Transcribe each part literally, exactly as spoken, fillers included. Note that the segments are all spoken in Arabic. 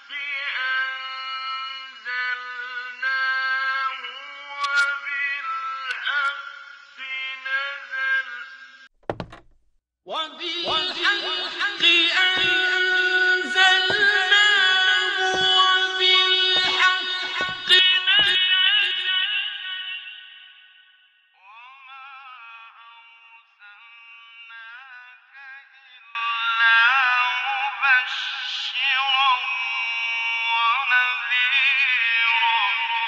أنزلناه وبالحق نزل وبالحق أنزلناه وبالحق نزل وما أرسلناك إلا مبشرا ونذيرا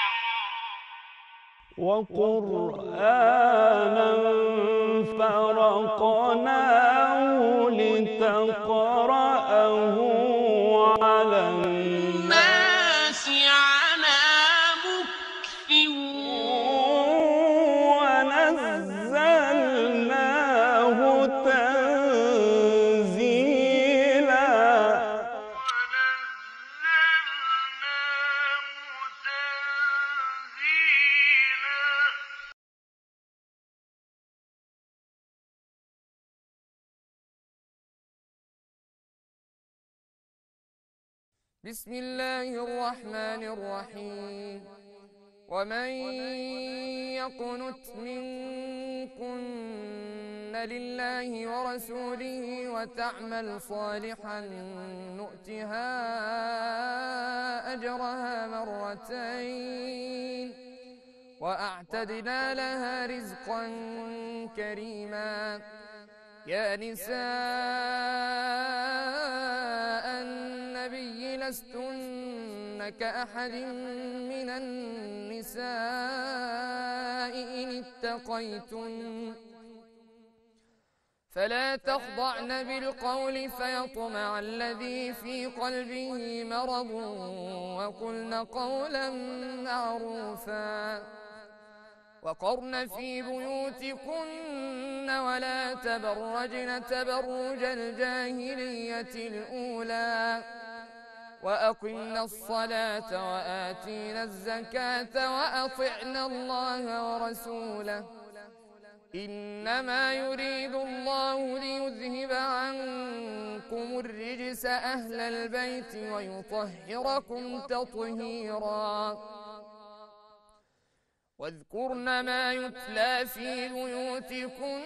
وقرآنا فرقناه لتقرأه على الناس على مكث ونزلناه تنزيلا ونزلناه تنزيلا بسم الله الرحمن الرحيم ومن يقنت منكن لله ورسوله وتعمل صالحا نؤتها أجرها مرتين وأعتدنا لها رزقا كريما يا نساء النبي لستن كأحد من النساء إن اتقيتن فلا تخضعن بالقول فيطمع الذي في قلبه مرض وقلن قولا معروفا وقرن في بيوتكن ولا تبرجن تبرج الجاهلية الأولى وأقمنا الصلاة وآتينا الزكاة وأطعنا الله ورسوله إنما يريد الله ليذهب عنكم الرجس أهل البيت ويطهركم تطهيرا واذكرن ما يتلى في بيوتكن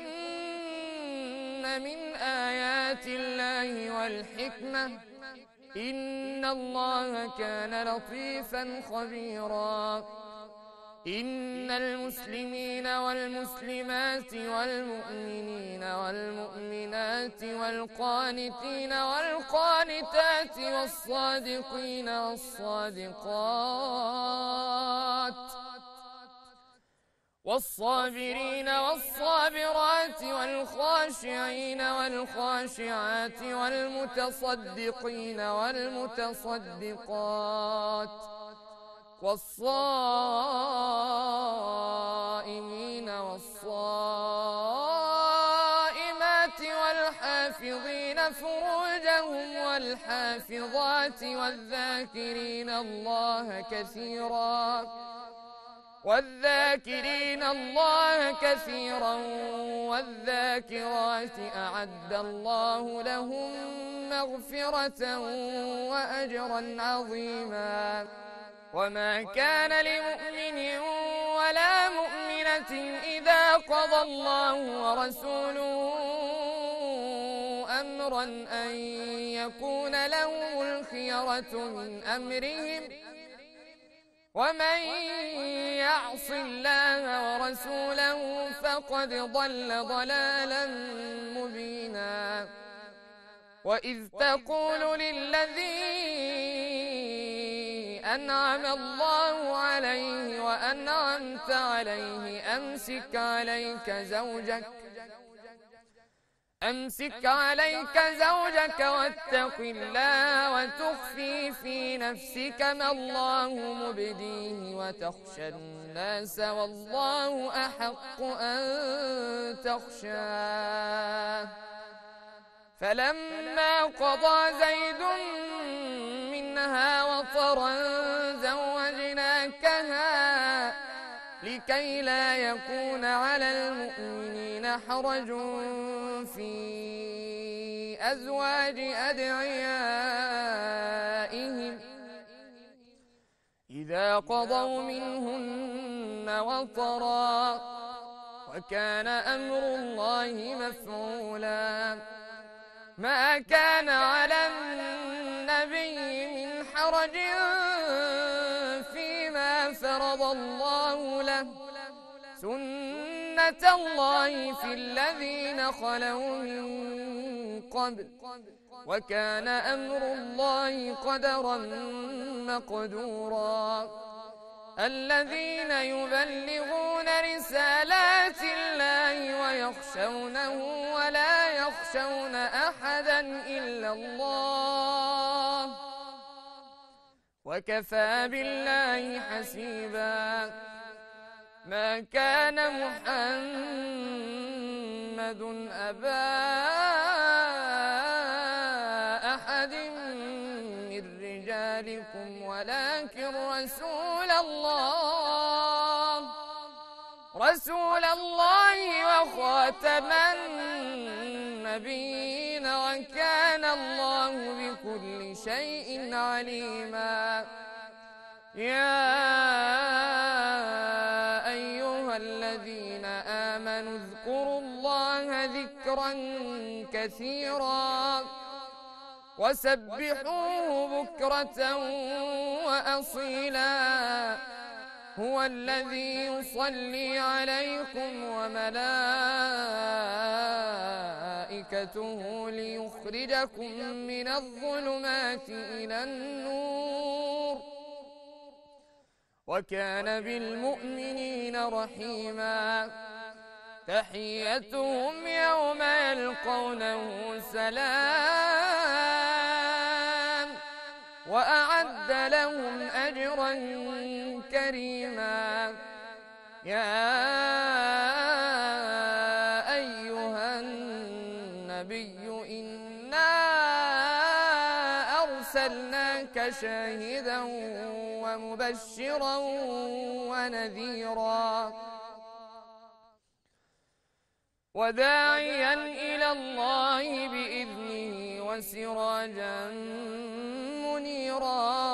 من آيات الله والحكمة إن الله كان لطيفا خبيرا إن المسلمين والمسلمات والمؤمنين والمؤمنات والقانتين والقانتات والصادقين والصادقات والصابرين والصابرات والخاشعين والخاشعات والمتصدقين والمتصدقات والصائمين والصائمات والحافظين فروجهم والحافظات والذاكرين الله كثيرا والذاكرين الله كثيرا والذاكرات أعد الله لهم مغفرة وأجرا عظيما وما كان لمؤمن ولا مؤمنة إذا قضى الله ورسوله أمرا أن يكون لهم الخيرة من أمرهم ومن يعص الله ورسوله فقد ضل ضلالا مبينا وإذ تقول للذي أنعم الله عليه وأنعمت عليه أمسك عليك زوجك أمسك عليك زوجك واتق الله وتخفي في نفسك ما الله مبديه وتخشى الناس والله أحق أن تخشاه فلما قضى زيد منها وطرا زوجناكها لكي لا يكون على المؤمنين حرج في أزواج أدعيائهم إذا قضوا منهن وطرا وكان أمر الله مفعولا ما كان على النبي من حرج فيما فرض الله له سنة الله في الذين خلوا من قبل وكان أمر الله قدرا مقدورا الذين يبلغون رسالات الله ويخشونه ولا يخشون أحدا إلا الله وكفى بالله حسيبا ما كان محمد أبا أحد من رجالكم ولكن رسول الله رسول الله وخاتم النبيين وكان الله بكل شيء عليما يا أيها الذين آمنوا اذكروا الله ذكرا كثيرا وسبحوه بكرة وأصيلا هو الذي يصلي عليكم وملائكته ليخرجكم من الظلمات إلى النور وكان بالمؤمنين رحيما تحيتهم يوم يلقونه سلام وأعد لهم أجرا كريما يا أيها النبي إنا أرسلناك شاهدا ومبشرا ونذيرا وداعيا إلى الله بإذنه وسراجا منيرا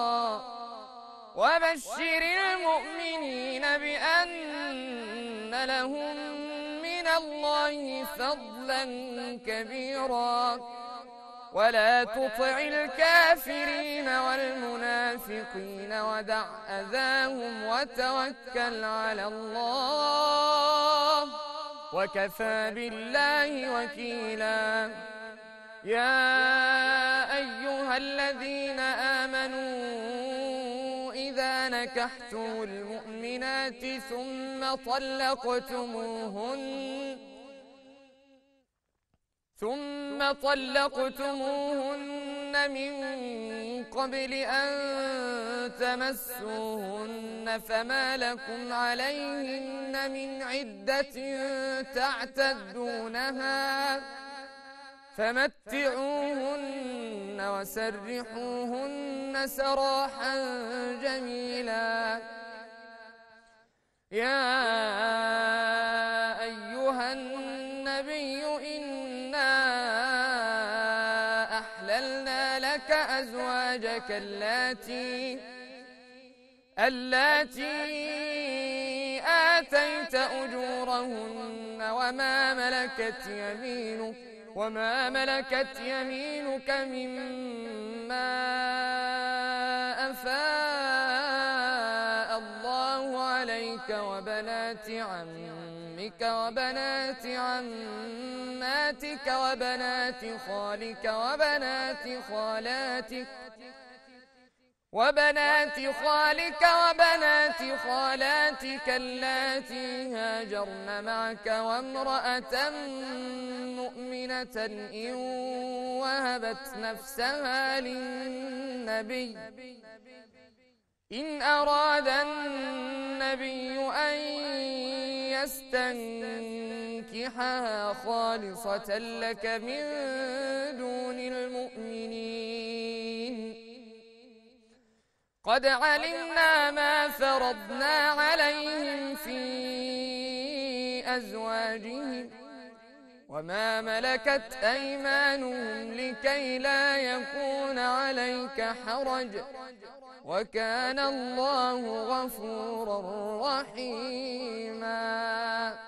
وبشر المؤمنين بأن لهم من الله فضلا كبيرا ولا تطع الكافرين والمنافقين ودع أذاهم وتوكل على الله وكفى بالله وكيلا يا أيها الذين آمنوا إذا نكحتم المؤمنات ثم طلقتموهن ثم طلقتموهن من قبل أن تمسوهن فما لكم عليهن من عدة تعتدونها فمتعوهن وسرحوهن سراحا جميلا يا أيها النبي أحللنا لك أزواجك اللاتي اللاتي آتيت أجورهن وما ملكت يمينك وما ملكت يمينك مما أفاء الله عليك وبنات عمك وبنات عماتك وبنات خالك وبنات خالاتك وبنات خالك وبنات خالاتك اللاتي هاجرن معك وامرأة مؤمنة إن وهبت نفسها للنبي إن أراد النبي أن يستنكحها خالصة لك من دون المؤمنين قد علمنا ما فرضنا عليهم في أزواجهم وما ملكت أيمانهم لكي لا يكون عليك حرج، وكان الله غفورا رحيما.